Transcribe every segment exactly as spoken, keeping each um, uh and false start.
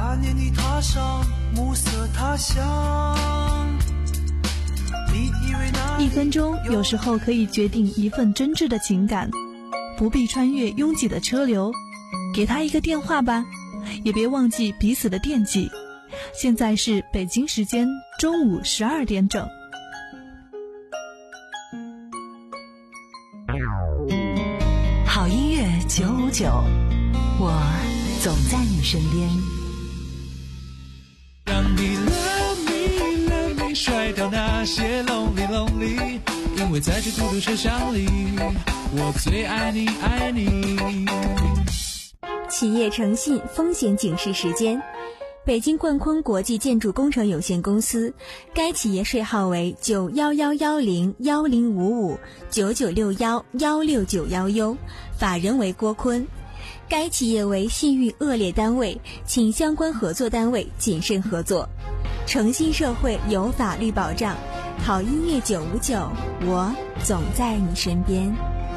那年你踏上暮色他乡，你以为那一分钟有时候可以决定一份真挚的情感，不必穿越拥挤的车流，给他一个电话吧，也别忘记彼此的惦记。现在是北京时间中午十二点整。 好音乐九五九，我总在你身边。 让你 love me love me 甩掉那些 lonely lonely， 因为在这孤独车厢里，我最爱你爱你。 企业诚信风险警示时间。北京冠坤国际建筑工程有限公司，该企业税号为九幺幺幺零幺零五五九九六幺幺六九幺 U， 法人为郭坤。该企业为信誉恶劣单位，请相关合作单位谨慎合作。诚信社会有法律保障，好音乐九五九，我总在你身边。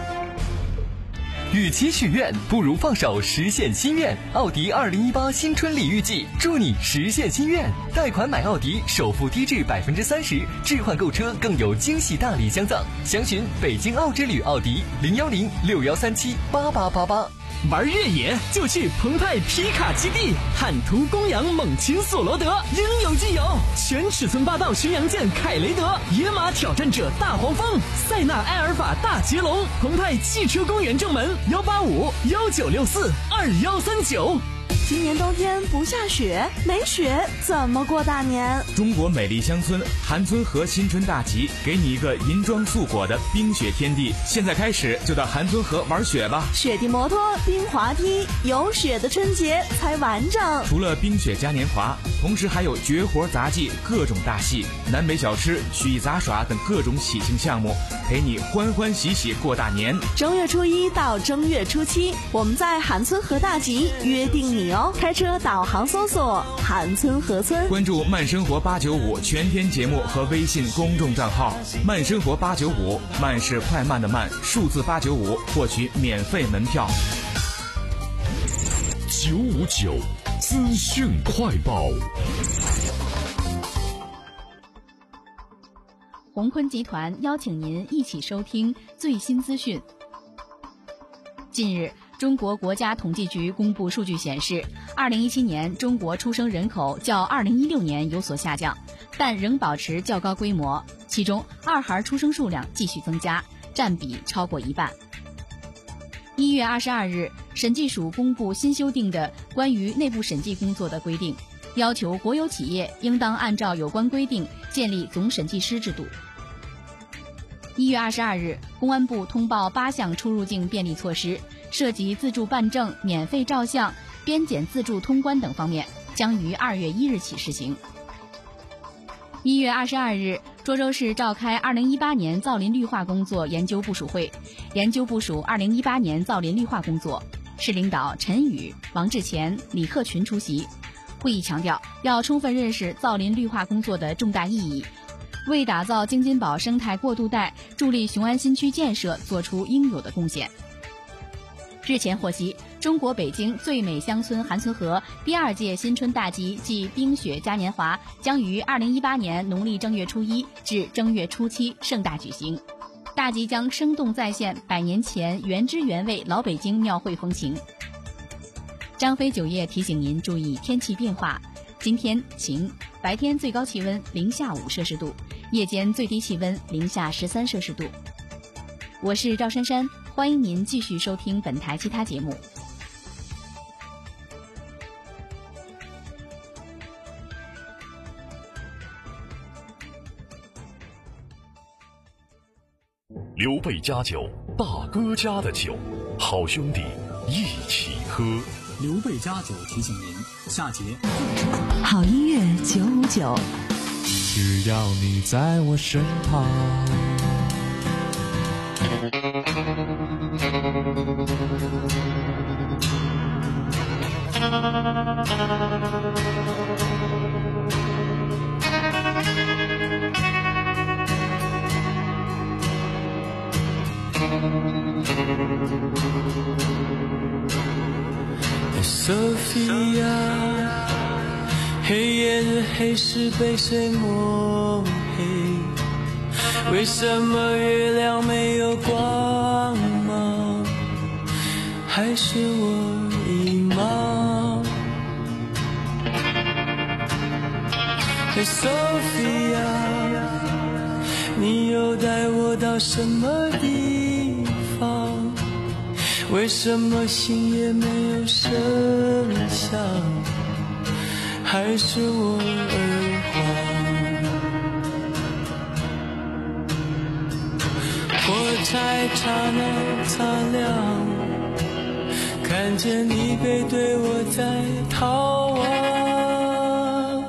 与其许愿，不如放手实现心愿。奥迪二零一八新春礼遇季，祝你实现心愿。贷款买奥迪，首付低至百分之三十，置换购车更有惊喜大礼相赠。详询北京奥之旅奥迪零幺零六幺三七八八八八。 玩越野就去澎湃皮卡基地，汉途公羊猛禽索罗德应有尽有，全尺寸霸道巡洋舰凯雷德，野马挑战者大黄蜂，塞纳埃尔法大捷龙，澎湃汽车公园正门幺八五幺九六四二幺三九。 今年冬天不下雪，没雪怎么过大年？ 中国美丽乡村韩村河新春大集，给你一个银装素裹的冰雪天地。现在开始就到韩村河玩雪吧！ 雪地摩托、冰滑梯，有雪的春节才完整。 除了冰雪嘉年华，同时还有绝活杂技、各种大戏、南北小吃、曲艺杂耍等各种喜庆项目，陪你欢欢喜喜过大年。 正月初一到正月初七，我们在韩村河大集约定你哦。开车导航搜索韩村河村， 关注慢生活八九五全天节目和微信公众账号慢生活八九五，慢是快慢的慢，数字八九五，获取免费门票。 九五九资讯快报。 鸿坤集团邀请您一起收听最新资讯。近日，中国国家统计局公布数据显示，二零一七年中国出生人口较二零一六年有所下降，但仍保持较高规模，其中二孩出生数量继续增加，占比超过一半。一月二十二日，审计署公布新修订的关于内部审计工作的规定，要求国有企业应当按照有关规定建立总审计师制度。一月二十二日，公安部通报八项出入境便利措施，涉及自助办证、免费照相、边检自助通关等方面，将于二月一日起实行。一月二十二日，涿州市召开二零一八年造林绿化工作研究部署会，研究部署二零一八年造林绿化工作。市领导陈宇、王志前、李克群出席。会议强调，要充分认识造林绿化工作的重大意义，为打造京津宝生态过渡带、助力雄安新区建设做出应有的贡献。日前获悉，中国北京最美乡村韩村河第二届新春大集暨冰雪嘉年华将于二零一八年农历正月初一至正月初七盛大举行。大集将生动再现百年前原汁原味老北京庙会风情。张飞酒业提醒您注意天气变化，今天晴，白天最高气温零下五摄氏度，夜间最低气温零下十三摄氏度。我是赵珊珊，欢迎您继续收听本台其他节目。 刘备家酒，大哥家的酒，好兄弟一起喝。 刘备家酒提醒您，下节好音乐九五九， 只要你在我身旁。Sophia 的黑是被谁抹黑？为什么月亮没有光芒？还是我迷茫？嘿 Sophia， 你又带我到什么地方？为什么心也没有声响？还是我耳环？火柴刹那擦亮，看见你背对我在逃亡，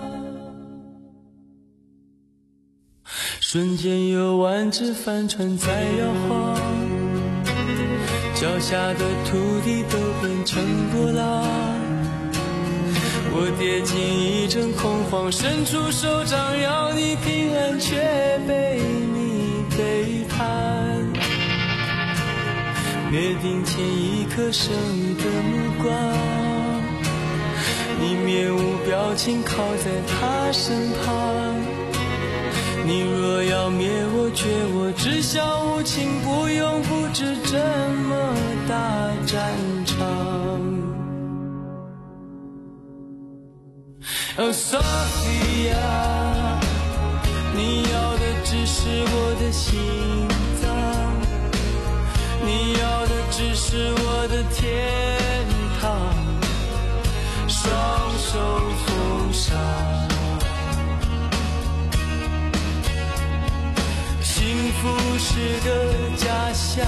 瞬间有万只帆船在摇晃，脚下的土地都变成波浪，我跌进一阵恐慌，伸出手掌要你平安，却被你背叛，灭顶前一颗生意的目光，你面无表情靠在他身旁，你若要灭我绝我只想无情，不用布置这么大战场。Oh Sophia， 你要的只是我的心脏，你要的只是我的天堂，双手奉上，幸福是个假象，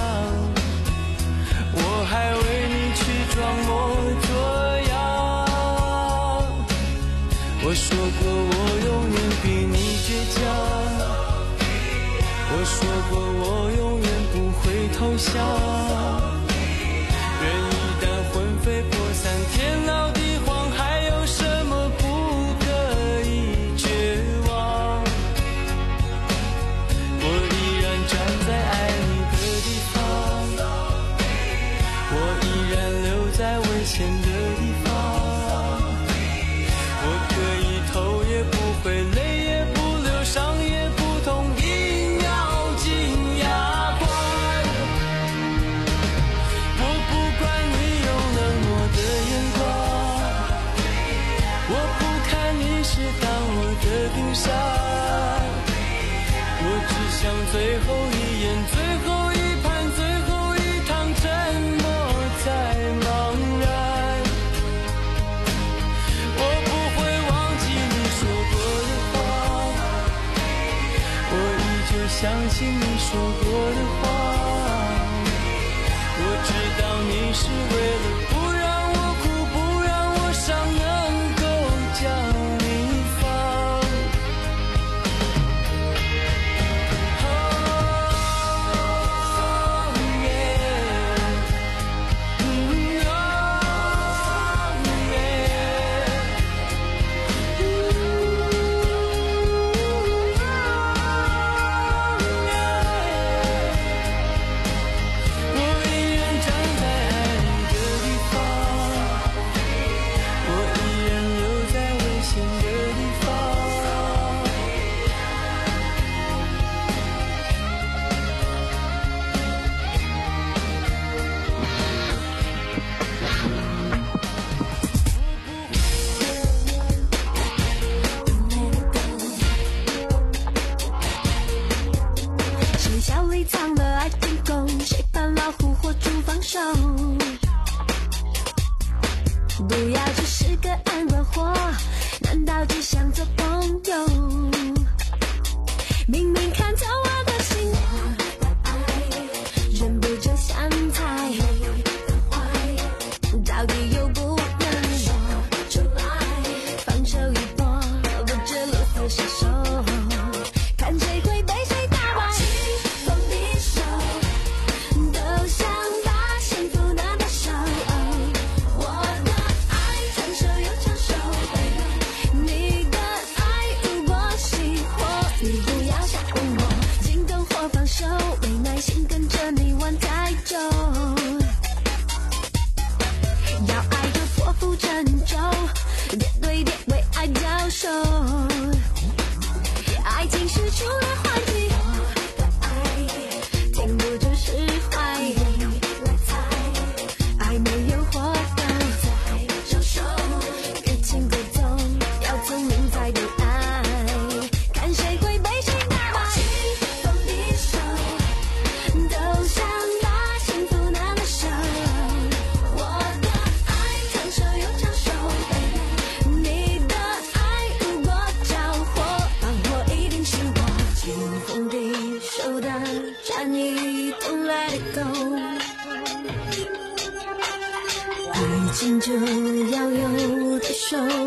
我还为你去装模作样。我说过我永远比你倔强，我说过我永远不会投降，人一旦魂飞魄散，天老地荒，还有什么不可以绝望？我依然站在爱你的地方，我依然留在危险的地方，我可以头也不回，泪也不流，伤也不痛，一秒进牙关。我不管你用冷漠的眼光，我不看你是当我的冰山，我只想最后一眼，最后一盘，最后一趟，沉默在茫然。我不会忘记你说过的话，我依旧相信你说过的话，我知道你是为了不让我哭，不让我伤，能够将你放。 谁笑里藏了爱进攻，谁扮老虎或猪放手，不要只是个安稳货，难道只想做朋友？明明看透我的心，忍不住想猜，到底又不能说出来，放手一搏，不知鹿死谁手，看谁会被谁打败。清风一手，都想把幸福拿到手，我的爱长手又长手，你的爱如果熄火，你不要吓唬我，心动或放手，没耐心跟着你玩太久，要爱就破釜沉舟，叠对叠为爱浇愁。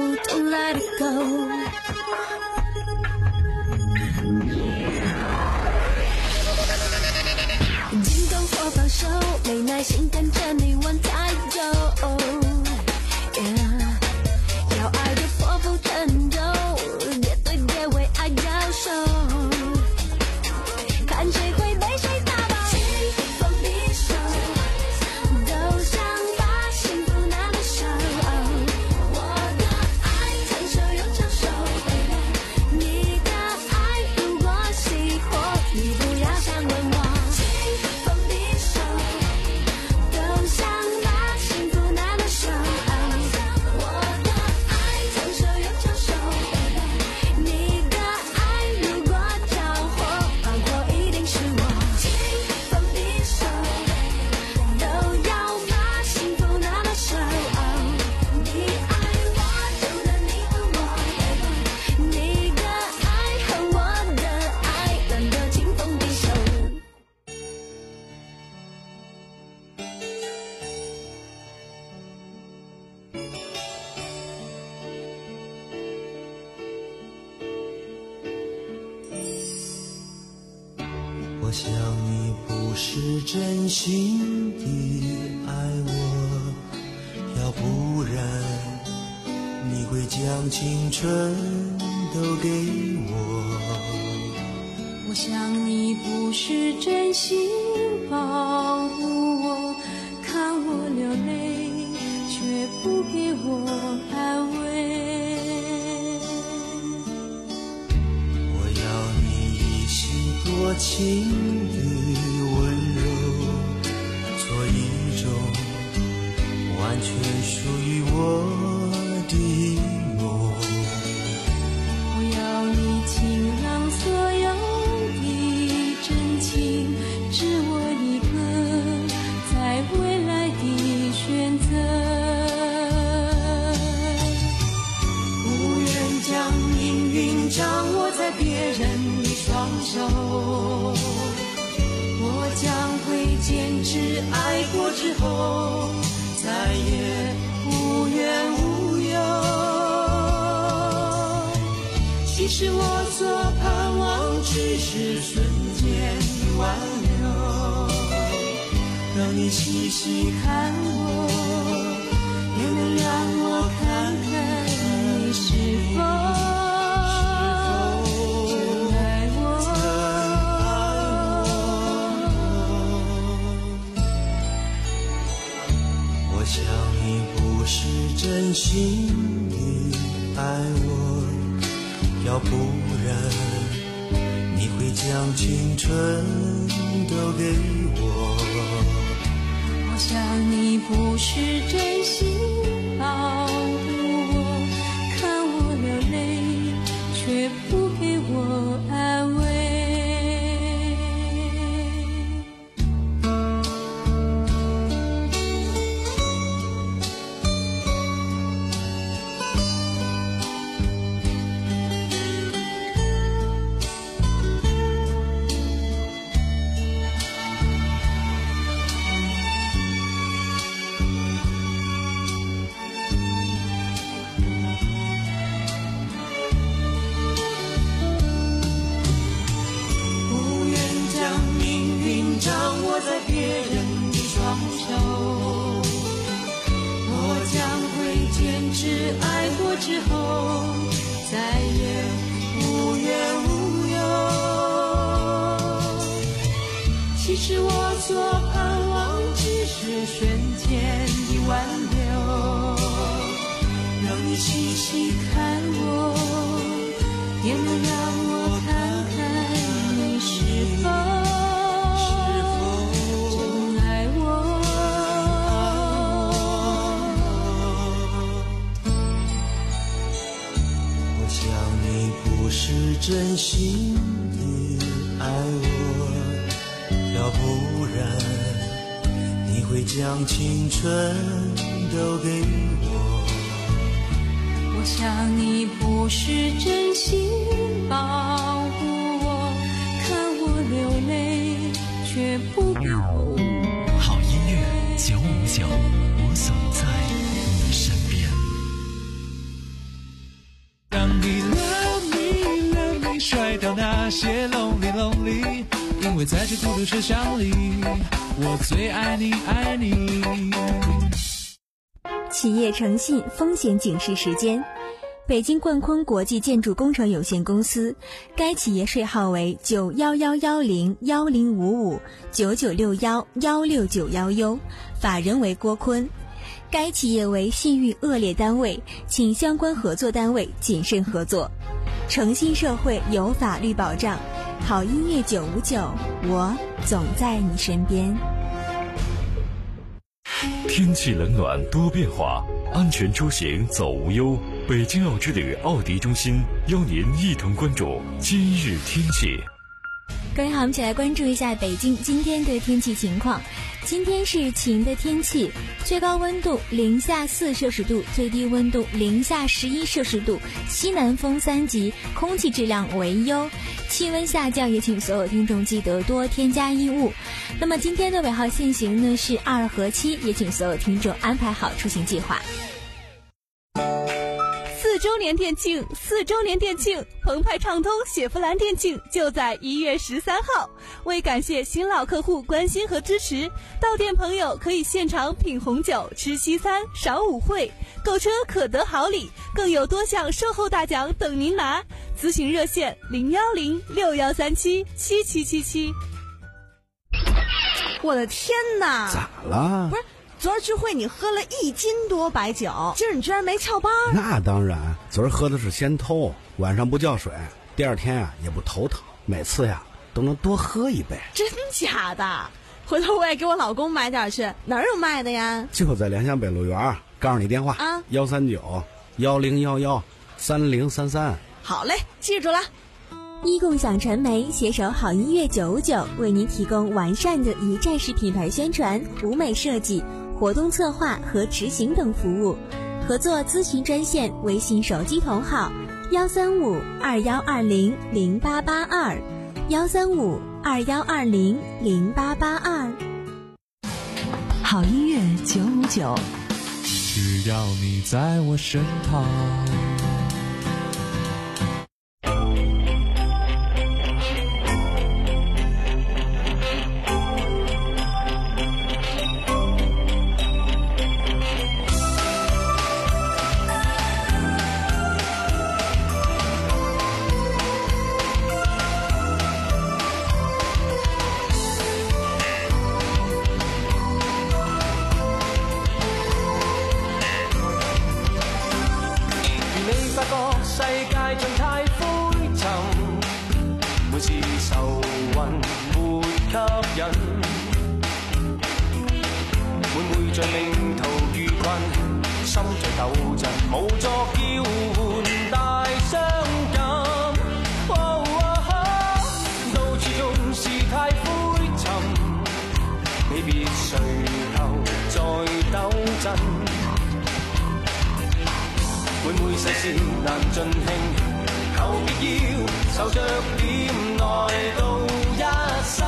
don't let it go。进攻或防守，没耐心看着你玩太久。Yeah， 要爱的破釜沉舟，叠对叠为爱交手，看谁会被谁打败。棋逢敌手，都想把幸福拿到手。我的爱长手又长手，你的爱如果熄火，你不要想问我。棋逢敌手，都想把幸福拿到手。我的爱长手又长手，你的爱如果着火，放火一定是我。棋逢敌手，都要把幸福拿到手。你爱我，就等你恨我，你的爱和我的爱，难得棋逢敌手。 我想你不是真心的爱我，要不然你会将青春都给我。 我想你不是真心保护我，看我流泪，却不给我安慰。 我要你一心多情的温柔，做一种完全属于我的梦。 我要你倾囊所有的真情，只我一个在未来的选择。 不愿将命运掌握在别人的双手，我将会坚持爱过之后，再也无怨无忧。其实我所盼望只是瞬间的挽留，让你细细看我，也能让我看看你是否真爱我。我想你不是真心的爱我，要不然你会将青春都给我。 我想你不是真心保护我，看我流泪，却不给我安慰。 真心的爱我，要不然你会将青春都给我。 我想你不是真心保护我，看我流泪，却不给我。 好音乐九五九，我总在你身边。 me love me love me， 甩掉那些 lonely lonely， 因为在这孤独车厢里，我最爱你爱你。 企业诚信风险警示时间。北京冠坤国际建筑工程有限公司，该企业税号为九幺幺幺零幺零五五九九六幺幺六九幺 U， 法人为郭坤。该企业为信誉恶劣单位，请相关合作单位谨慎合作。诚信社会有法律保障，好音乐九五九，我总在你身边。 天气冷暖多变化，安全出行走无忧。北京奥之旅奥迪中心邀您一同关注今日天气。 各位好，我们一起来关注一下北京今天的天气情况。今天是晴的天气，最高温度零下四摄氏度，最低温度零下十一摄氏度，西南风三级，空气质量为优。气温下降，也请所有听众记得多添加衣物。那么今天的尾号限行呢是二和七，也请所有听众安排好出行计划。 四周年店庆，四周年店庆，澎湃畅通雪佛兰店庆就在一月十三号。为感谢新老客户关心和支持，到店朋友可以现场品红酒、吃西餐、赏舞会，购车可得好礼，更有多项售后大奖等您拿。咨询热线零幺零六幺三七七七七七。 我的天哪！ 咋了？ 不是。昨儿聚会你喝了一斤多白酒，今儿你居然没翘班？ 那当然，昨儿喝的是先偷，晚上不叫水，第二天啊也不头疼，每次呀都能多喝一杯。 真假的？回头我也给我老公买点去，哪儿有卖的呀？ 就在联想北路园，告诉你电话啊，幺三九幺零幺幺三零三三。 好嘞，记住了。 一共享传媒携手好音乐九五九，为您提供完善的一站式品牌宣传、舞美设计、活动策划和执行等服务。合作咨询专线：微信手机同号幺三五二幺二零零八八二幺三五二幺二零零八八二。 好音乐九五九， 只要你在我身旁。 世界像太灰沉，每次愁雲沒吸引，每每像命途遇困，心在抖震，無作叫喚大傷感。哦哦、到處總是太灰沉，你別垂頭再抖震。每每世事難盡興，求別要受着點來到一生，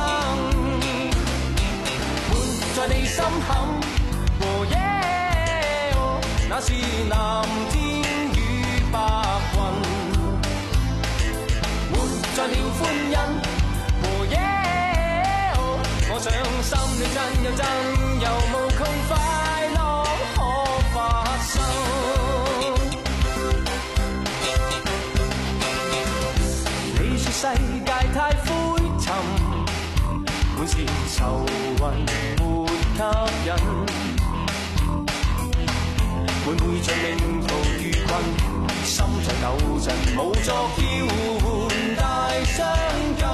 活在你心坎和耶，那是藍天與白雲，活在了歡欣和耶，我想心裏真有真有無窮快樂可發生。世界太灰沉，滿是愁雲沒吸引，每每像命途遇困，心在抖震，無作叫喚大傷感。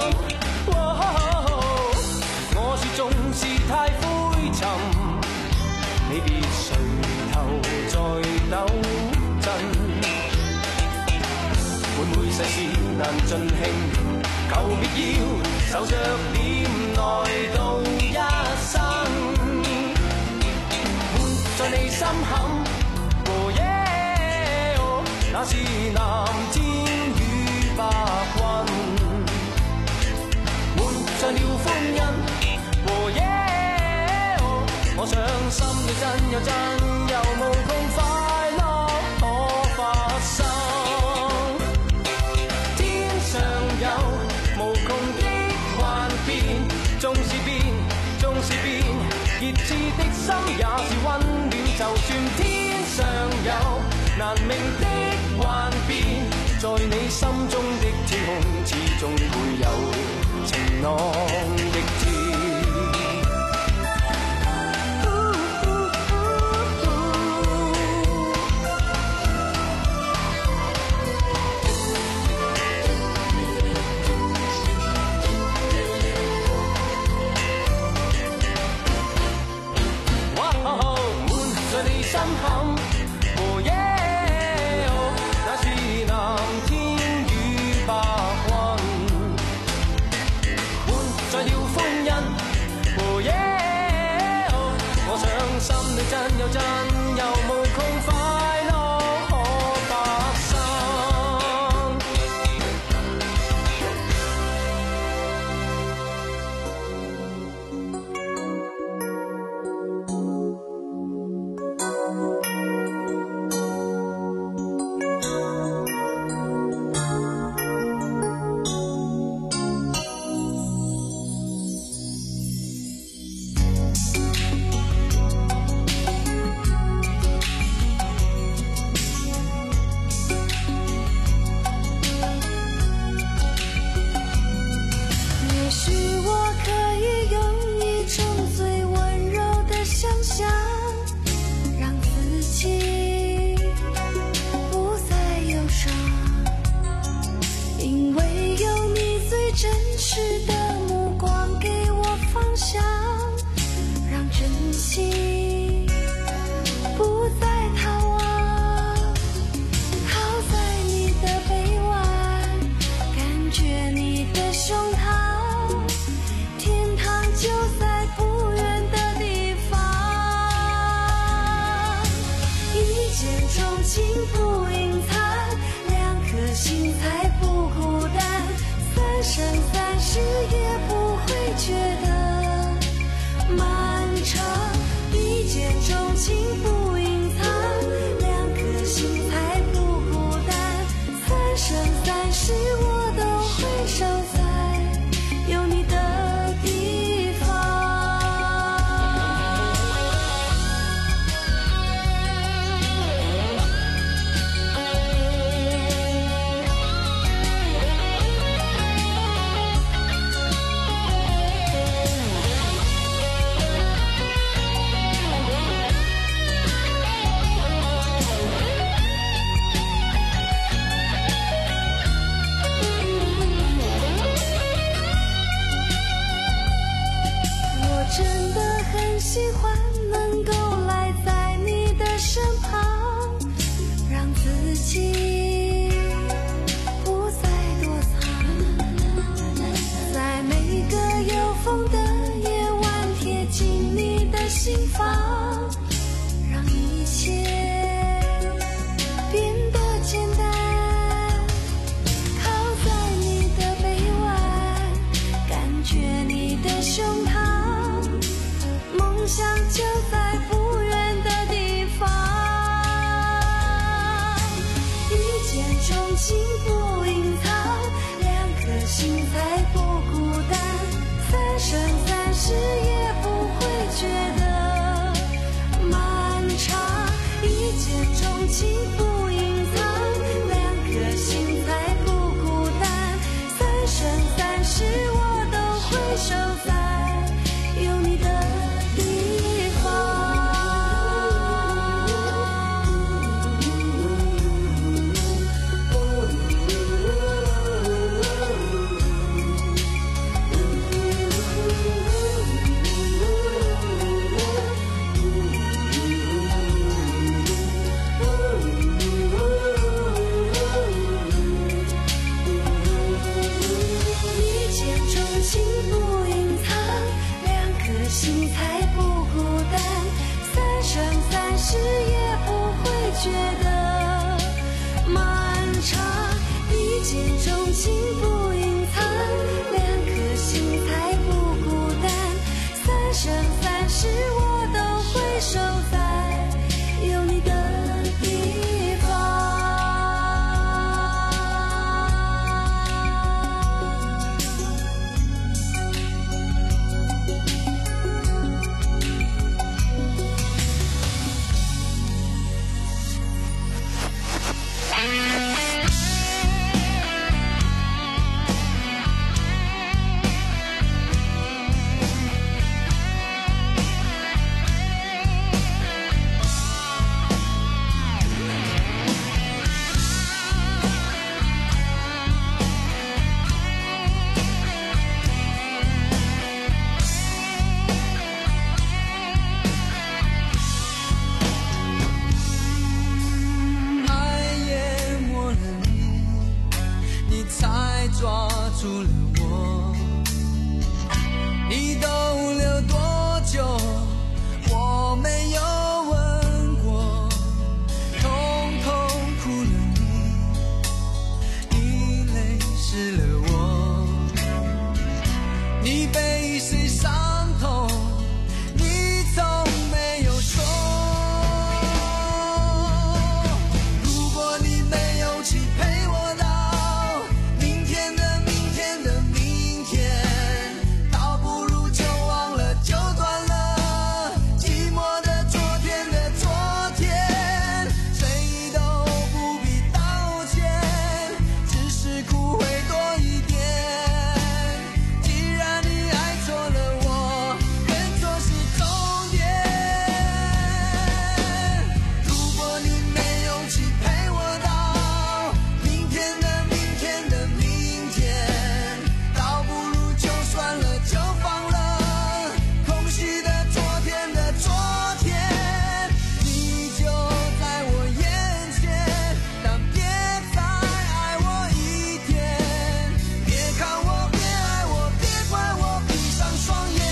哦、我說總是太灰沉，你別垂頭再抖震。每每世事難盡興，求別要受着點來到一生，活在你心坎和耶，那是藍天與白雲，活在了歡欣和耶，我想心裏真有真有無窮快樂可發生。 總是變，總是變，熱熾的心也是溫暖。就算天上有難明的幻變，在你心中的天空，始終會有晴朗的天。心坎，哦耶哦，那是藍天與白雲，換在了歡欣，哦耶哦，我想心裏真有真有無窮快樂可發生。 住了我。你逗留多久我没有问过，通通哭了你，你泪湿了我。你被谁伤痛你从没有说，如果你没有去陪我到明天的明天的明天，倒不如就忘了就断了寂寞的昨天的昨天，谁都不必道歉，只是哭会多一点。既然你爱错了我，认错是重点。如果你没有去陪我到明天的明天的明天，倒不如就算了就放了空虚的昨天的昨天。你就在我眼前，但别再爱我一天。别看我，别爱我，别怪我闭上双眼。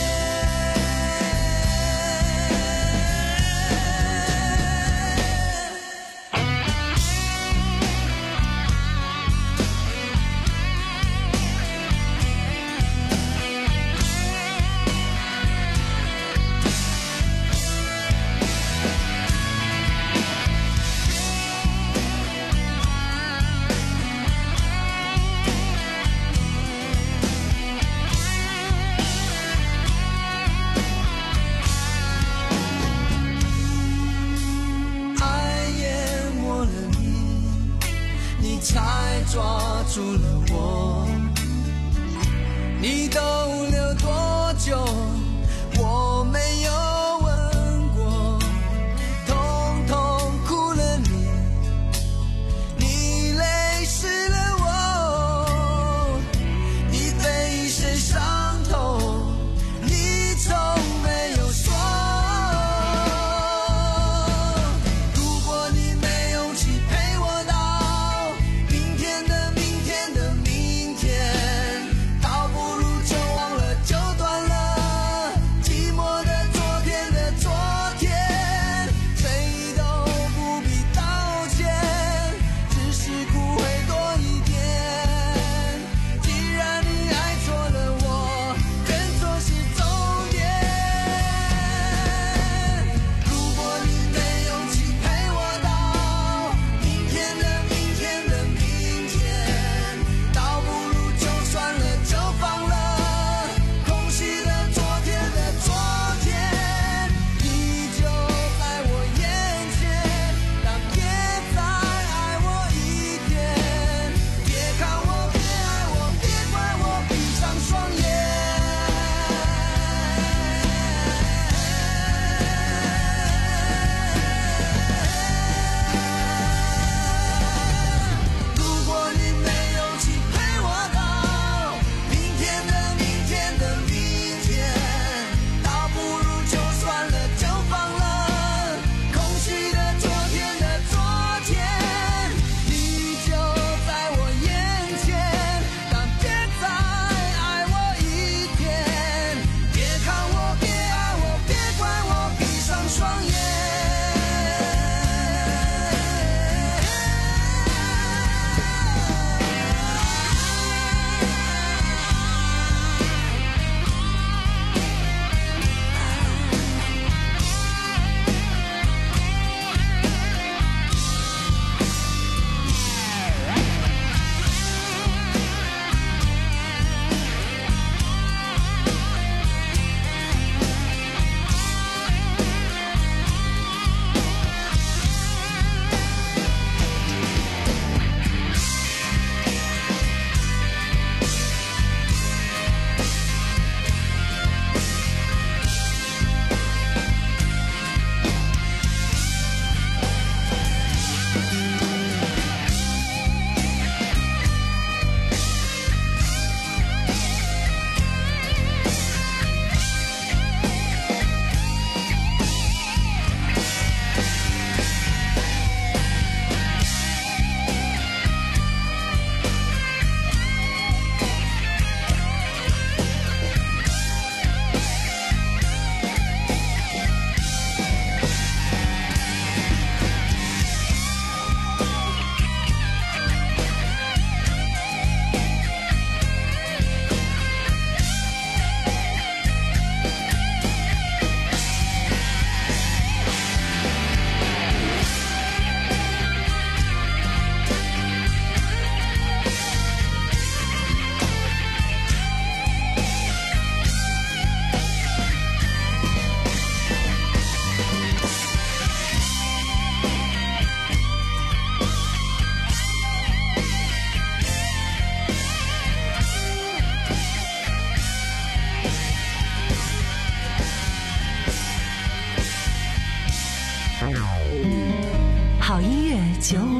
爱淹没了你，你才抓住了我。你逗留多久我没有问过，通通哭了你，你泪湿了我。你被谁伤痛你从没有说，如果你没有去陪我到明天的明天的明天，倒不如就忘了就断了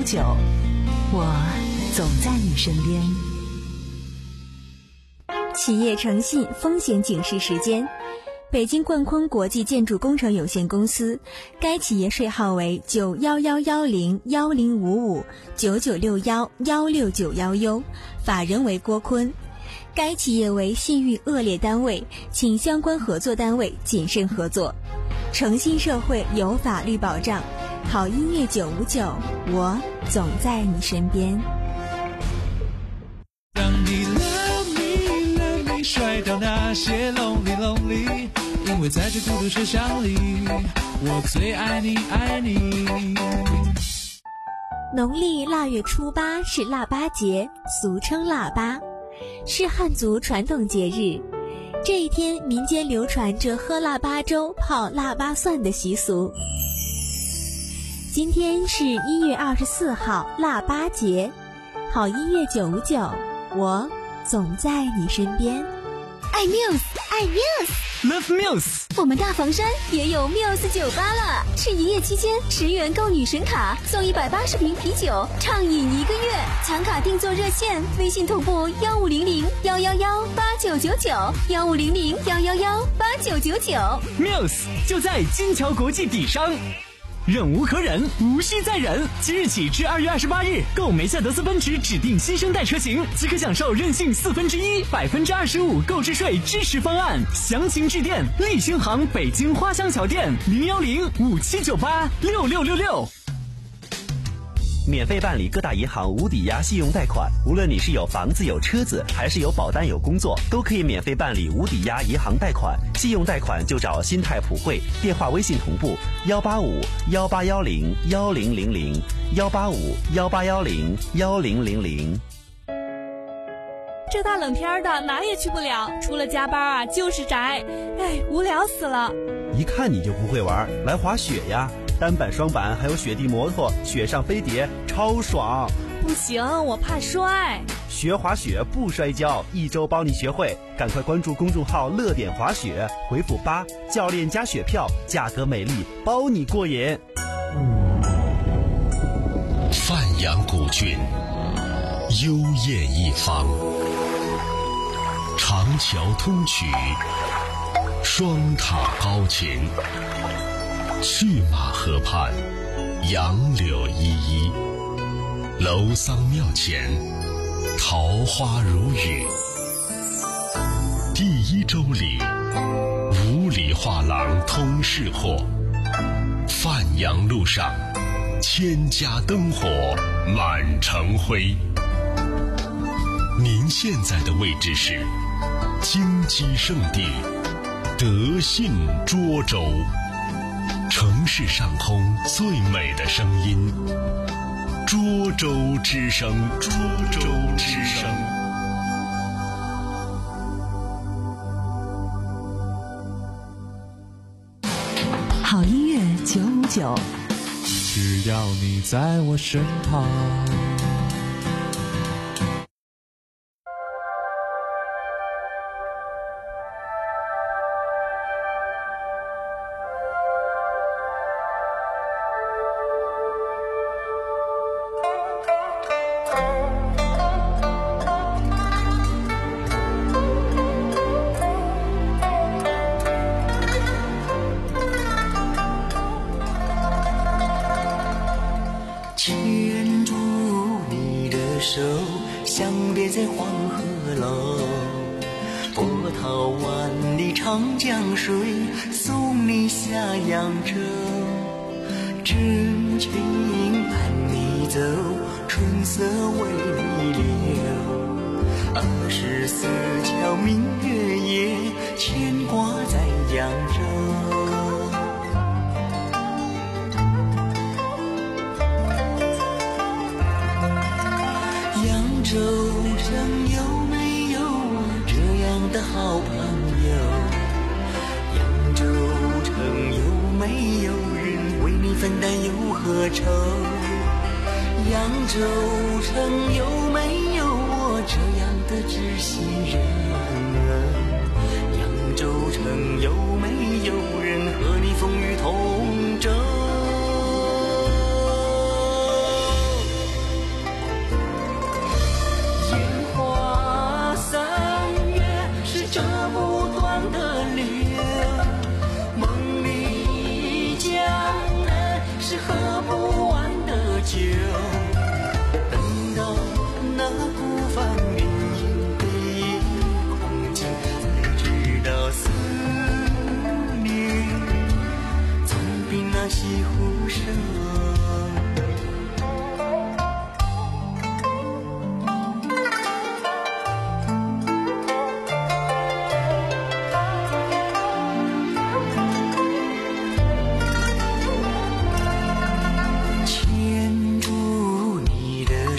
五九，我总在你身边。 企业诚信风险警示时间。北京冠坤国际建筑工程有限公司，该企业税号为九幺幺幺零幺零五五九九六幺幺六九幺 U， 法人为郭坤。该企业为信誉恶劣单位，请相关合作单位谨慎合作。诚信社会有法律保障，好音乐九五九，我总在你身边。 当你 love me love me 甩掉那些 lonely lonely， 因为在这孤独车厢里，我最爱你爱你。 农历腊月初八是腊八节，俗称腊八，是汉族传统节日。这一天，民间流传着喝腊八粥、泡腊八蒜的习俗。今天是一月二十四号，腊八节。好音乐九五九，我总在你身边。 爱 Muse， 爱 Muse，Love Muse。 我们大房山也有 Muse 酒吧了，是营业期间十元购女神卡送一百八十瓶啤酒，畅饮一个月。抢卡订座热线：微信同步幺五零零幺幺幺八九九九，幺五零零幺幺幺八九九九。 Muse 就在金桥国际底商。忍无可忍，无需再忍。即日起至二月二十八日，购梅赛德斯奔驰指定新生代车型，即可享受任性四分之一、百分之二十五购置税支持方案。详情致电立新行北京花乡桥店零幺零五七九八六六六六。 免费办理各大银行无抵押信用贷款，无论你是有房子有车子，还是有保单有工作，都可以免费办理无抵押银行贷款。信用贷款就找新泰普惠，电话微信同步幺八五幺八幺零幺零零零幺八五幺八幺零幺零零零。 这大冷天的哪也去不了，除了加班啊就是宅，哎，无聊死了。 一看你就不会玩，来滑雪呀！单板、双板还有雪地摩托，雪上飞碟，超爽！ 不行，我怕摔。 学滑雪不摔跤，一周帮你学会。赶快关注公众号“乐点滑雪”，回复八，教练加雪票，价格美丽，包你过瘾。 范阳古郡，幽艳一方，长桥通衢，双塔高擎。去马河畔，杨柳依依，楼桑庙前，桃花如雨。第一周里，五里画廊通市货。范阳路上，千家灯火满城辉。您现在的位置是金鸡圣地德信涿州。城市上空最美的声音，涿州之声，涿州之声。 好音乐九五九， 只要你在我身旁。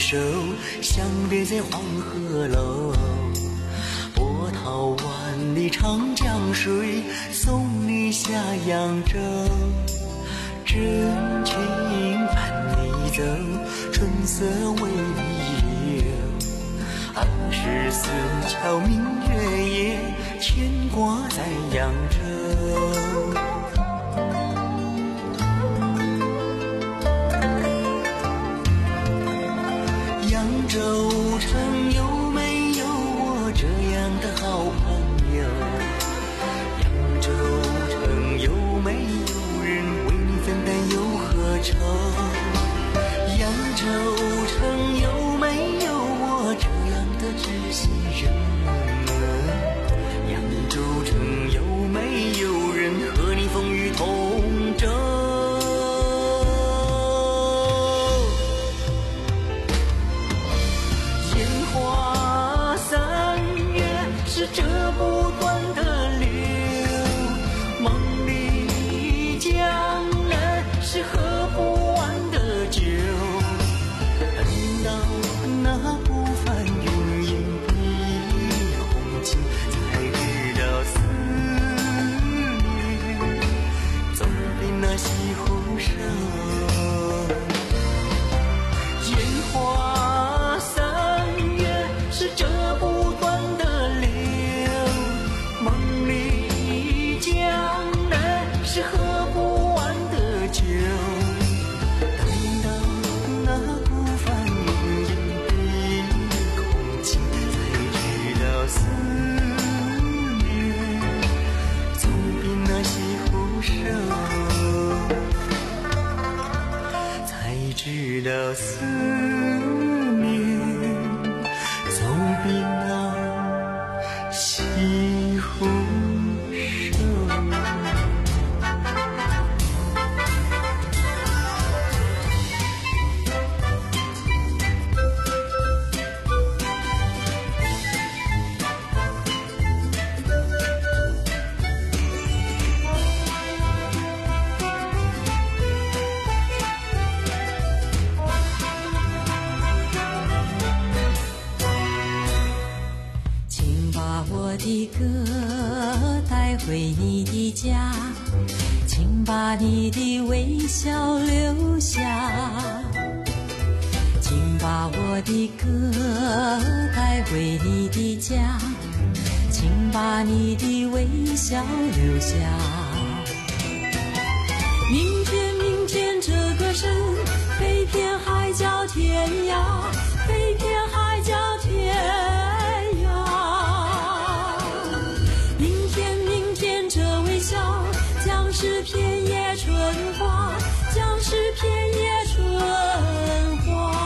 手，相别在黄鹤楼。波涛万里长江水，送你下扬州。真情伴你走，春色为你留。二十四桥明月夜，牵挂在扬州。扬州城有没有我这样的好朋友？扬州城有没有人为你分担忧和愁？扬州城有没有我这样的知心人？扬州城有没有人和你风雨同舟？烟花三月是这不断的流，梦里江南是喝不完的酒。等到那不凡云烟比红巾，才知道思念总比那西湖深。烟花三月是这不断的流，梦里江南是喝不完的酒。等到那不凡云烟比红巾，才知道思念总比那西湖深，才知道思念总比那西湖深。 请把我的歌带回你的家，请把你的微笑留下。请把我的歌带回你的家，请把你的微笑留下。明天，明天这个人飞遍海角天涯，飞遍海角天涯。明天，明天这微笑将是片叶春花，将是片叶春花。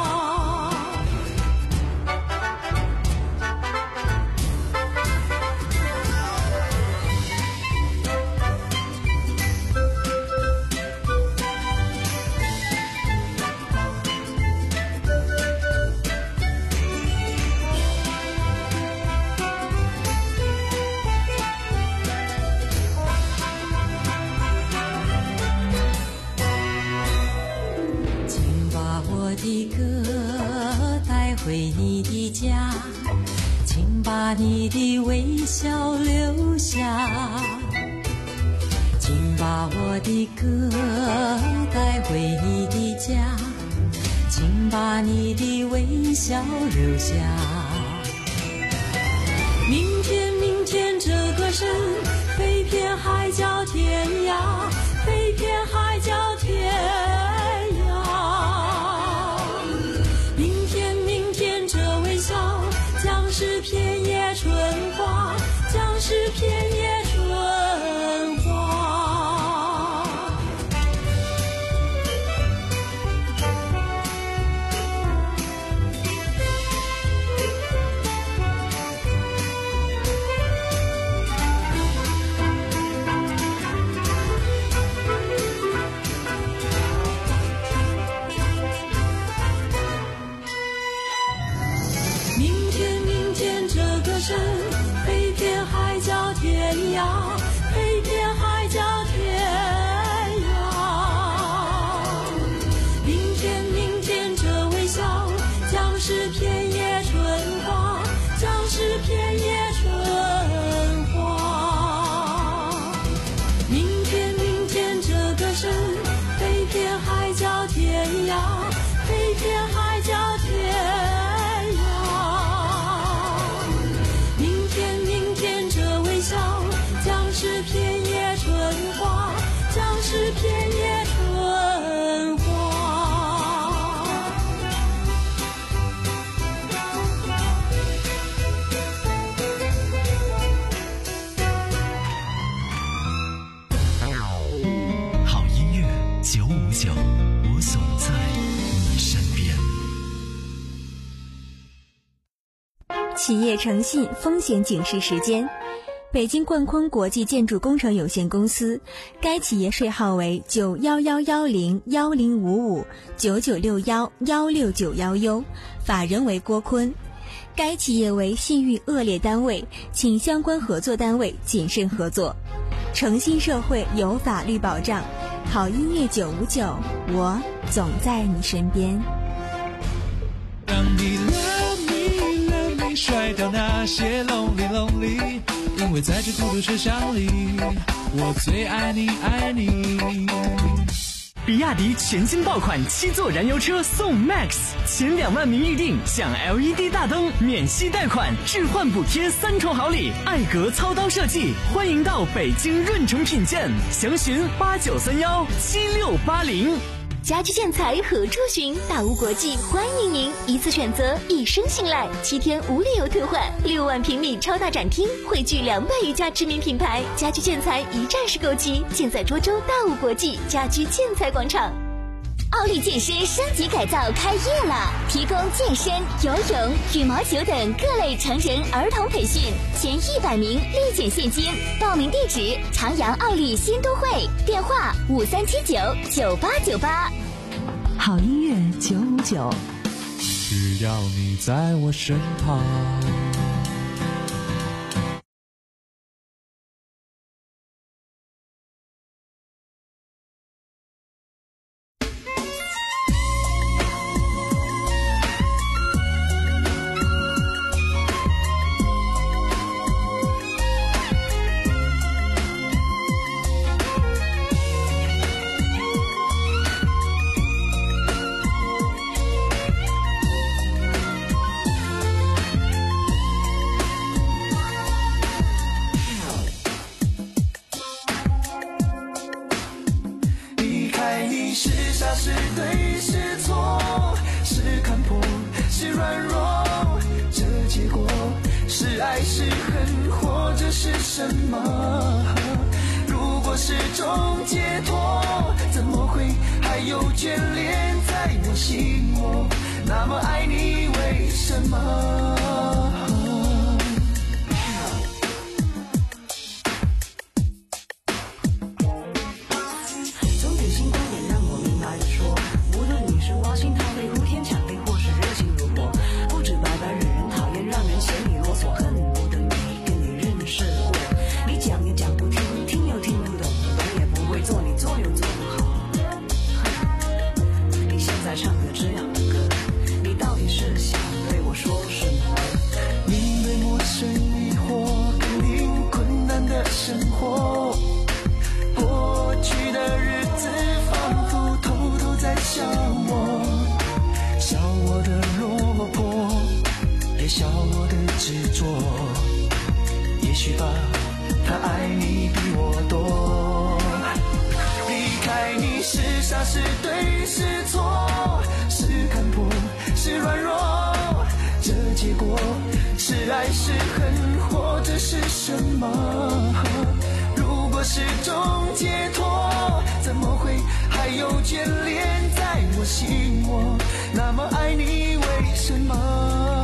的歌带回你的家，请把你的微笑留下。请把我的歌带回你的家，请把你的微笑留下。明天，明天这个人飞遍海角天涯，飞遍海角天涯。将是片叶春花，将是片叶春花。 是片叶春花，将是片叶春花。明天，明天这个身，飞遍海角天涯，飞遍海角天涯。明天，明天这微笑，将是片叶春花，将是片叶春花。 好音乐九五九，我总在你身边。 企业诚信风险警示时间。北京冠坤国际建筑工程有限公司，该企业税号为九幺幺幺零幺零五五九九六幺幺六九幺 U， 法人为郭坤。该企业为信誉恶劣单位，请相关合作单位谨慎合作。诚信社会有法律保障，好音乐九五九，我总在你身边。 让你 love me love me， 甩掉那些 lonely lonely， 因为在这孤独车厢里，我最爱你爱你。 比亚迪全新爆款七座燃油车送 Max， 前两万名预定享 L E D 大灯、免息贷款、置换补贴三重好礼，艾格操刀设计，欢迎到北京润城品鉴，详询八九三幺七六八零。 家居建材何处寻？大屋国际欢迎您，一次选择，一生信赖，七天无理由退换，六万平米超大展厅，汇聚两百余家知名品牌，家居建材一站式购齐，建在涿州大屋国际家居建材广场。奥利健身升级改造开业了，提供健身、游泳、羽毛球等各类成人儿童培训，前一百名立减现金。报名地址：长阳奥利新都会，电话五三七九九八九八。 好音乐九五九， 只要你在我身旁。是对是错，是看破是软弱，这结果是爱是恨，或者是什么？如果是种解脱，怎么会还有眷恋在我心窝？那么爱你为什么？生活，过去的日子仿佛偷偷在笑我，笑我的落魄，也笑我的执着。也许吧，他爱你比我多。离开你是傻是对是错，是看破是软弱，这结果是爱是恨，或者是什么？如果是种解脱，怎么会还有眷恋在我心窝？那么爱你为什么？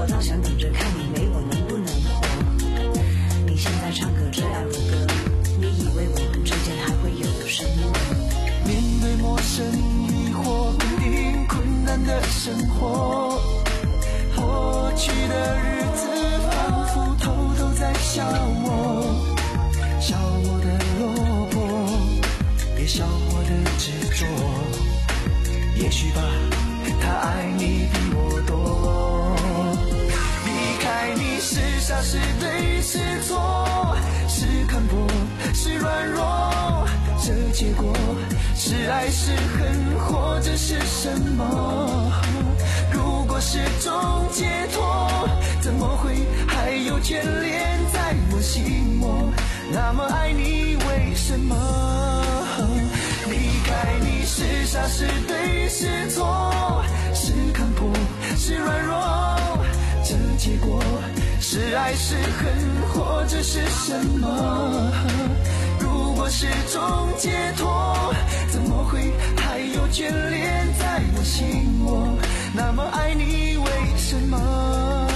我倒想等着看你没我能不能活。你现在唱歌这样的歌，你以为我们之间还会有什么？ 面对陌生疑惑，肯定困难的生活，过去的日子仿佛偷偷在笑我，笑我的落魄，也笑我的执着。也许吧，他爱你比我多。离开你是傻是对是错，是看破是软弱，这结果是爱是恨或者是什么？如果是种解脱，怎么会还有眷恋在我心窝？那么爱你为什么？离开你是傻是对是错，是看破是软弱，这结果是爱是恨或者是什么？如果是种解脱，怎么会还有眷恋在我心窝？那么爱你为什么？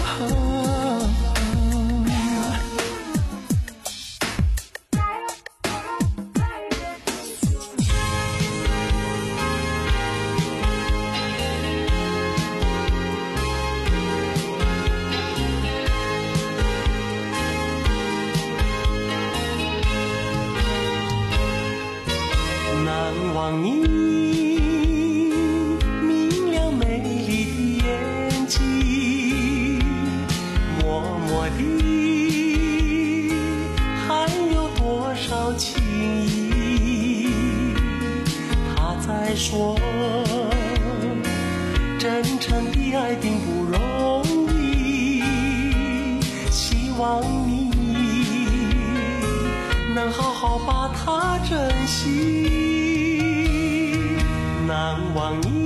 难忘你明亮美丽的眼睛，默默地还有多少情意？他在说，真诚的爱并不容易，希望你能好好把它珍惜。难忘你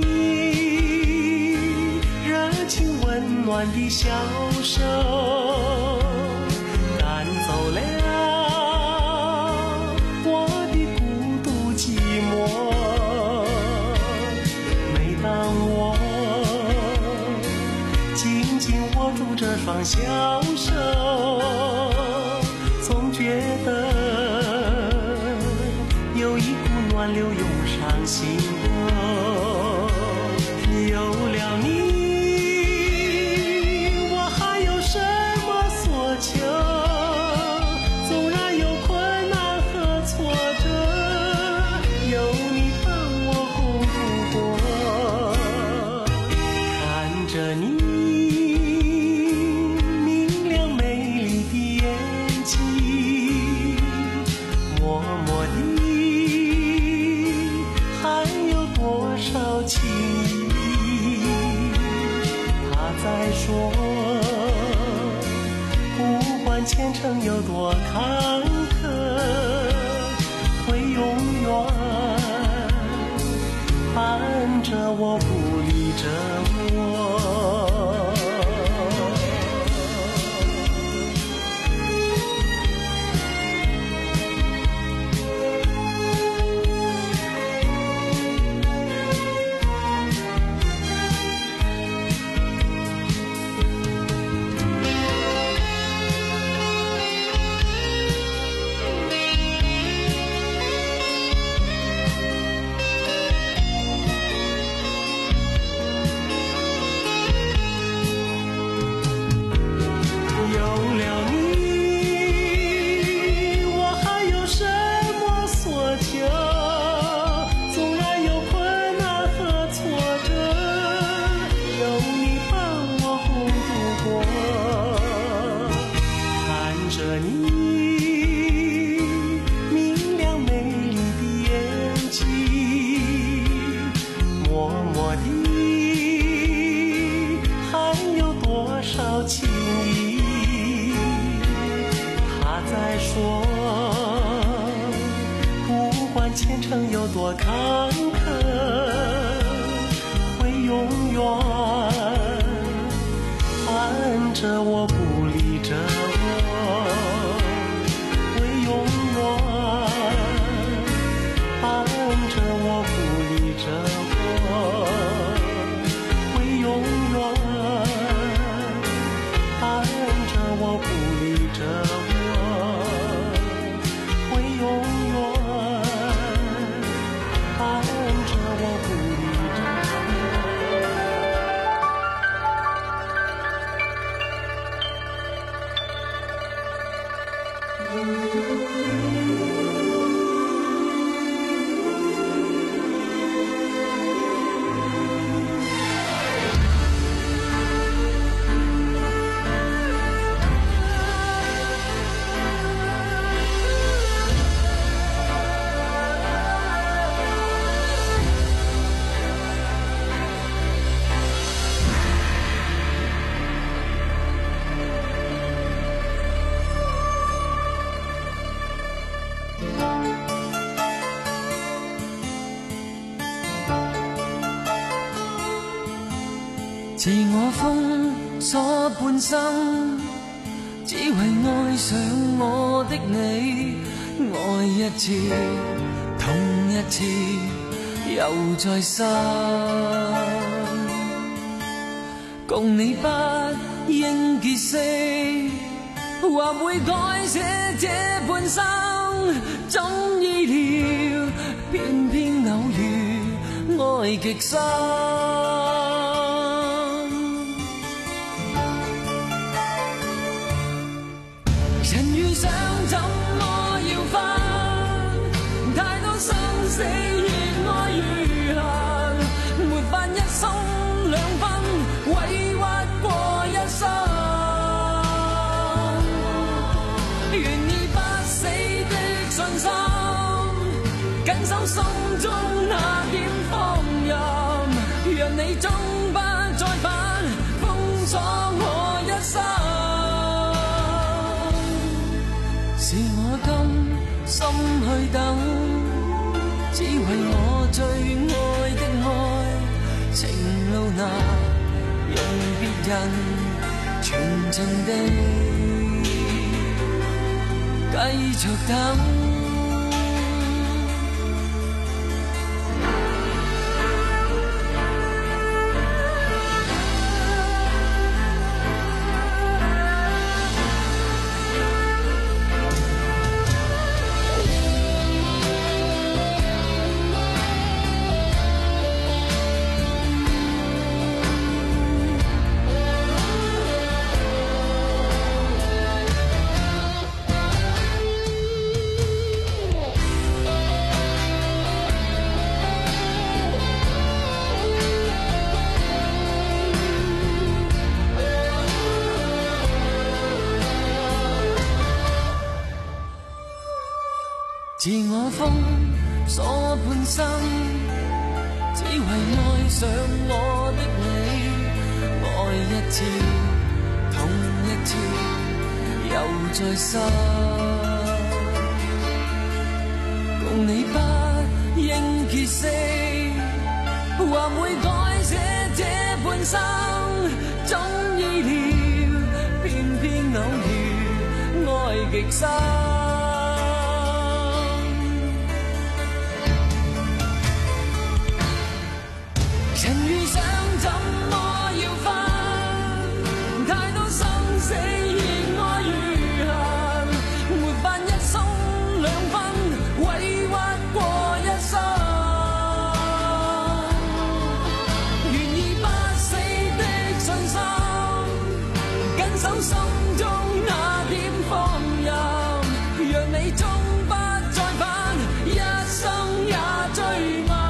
热情温暖的笑声，赶走了我的孤独寂寞。每当我紧紧握住这双小手，总觉得有一股暖流涌上心头。有了你，我还有什么所求？纵然有困难和挫折，有你伴我共度过。看着你明亮美丽的眼睛，默默地还有多少情意？他在说，不管前程有多坎坷，会永远伴着我，不离着我。前程有多坎坷，会永远伴着我，不离着我，会永远伴着我，不离着我，会永远自我封锁半生，只为爱上我的你，爱一次，痛一次，又再生。共你不應結識，或會改寫這半生。怎意料，偏偏偶遇，愛極深。人遇上怎麼要分？太多生死越愛越恨，沒法一心兩分，委屈過一生。願意不死的信心，緊守心中那點放任，讓你終不再返，封鎖我一生。是我甘心去等，只為我最愛的愛，情路難用別人全情地繼續等。自我封鎖半生，只為愛上我的你，愛一次，痛一次，又再生。共你不應結識，或會改寫這半生。怎意料，偏偏偶遇，愛極深。人遇上怎麼要分？太多生死越愛越恨，沒法一心兩分，委屈過一生。願意不死的信心，緊守心中那點放任，讓你終不再返，一生也追問。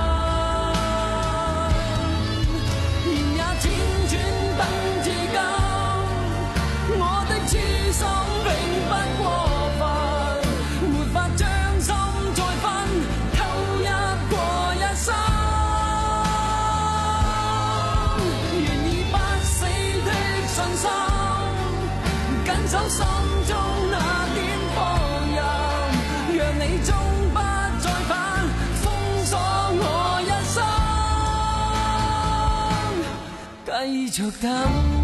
守心中那點放任，讓你終不再返，封鎖我一生，繼續等。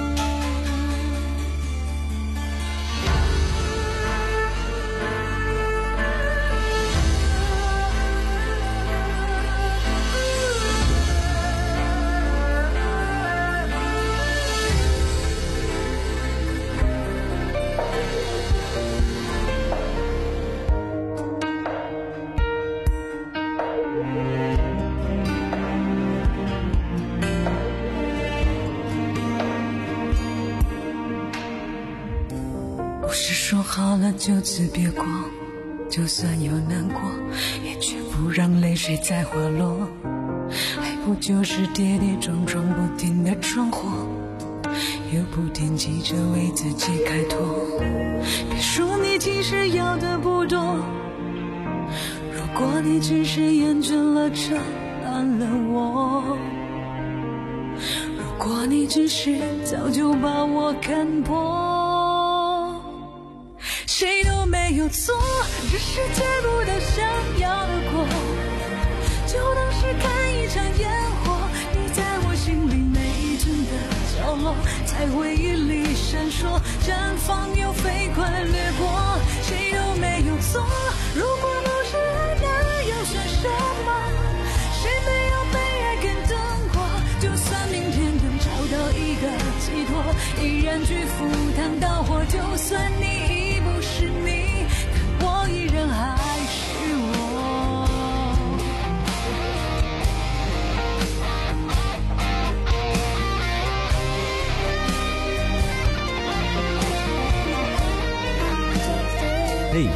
说好了就此别过，就算有难过，也绝不让泪水再滑落。爱不就是跌跌撞撞不停的闯祸，又不停急着为自己开脱。别说你其实要的不多，如果你只是厌倦了这难了我，如果你只是早就把我看破，谁都没有错，只是得不到想要的果，就当是看一场烟火，你在我心里每一寸的在回忆里闪烁，绽放又飞快掠过，谁都没有错。如果不是爱，那又算什么？谁没有被爱感动过？就算明天能找到一个寄托，依然举赴汤蹈火。就算你已不是你，但我依然爱。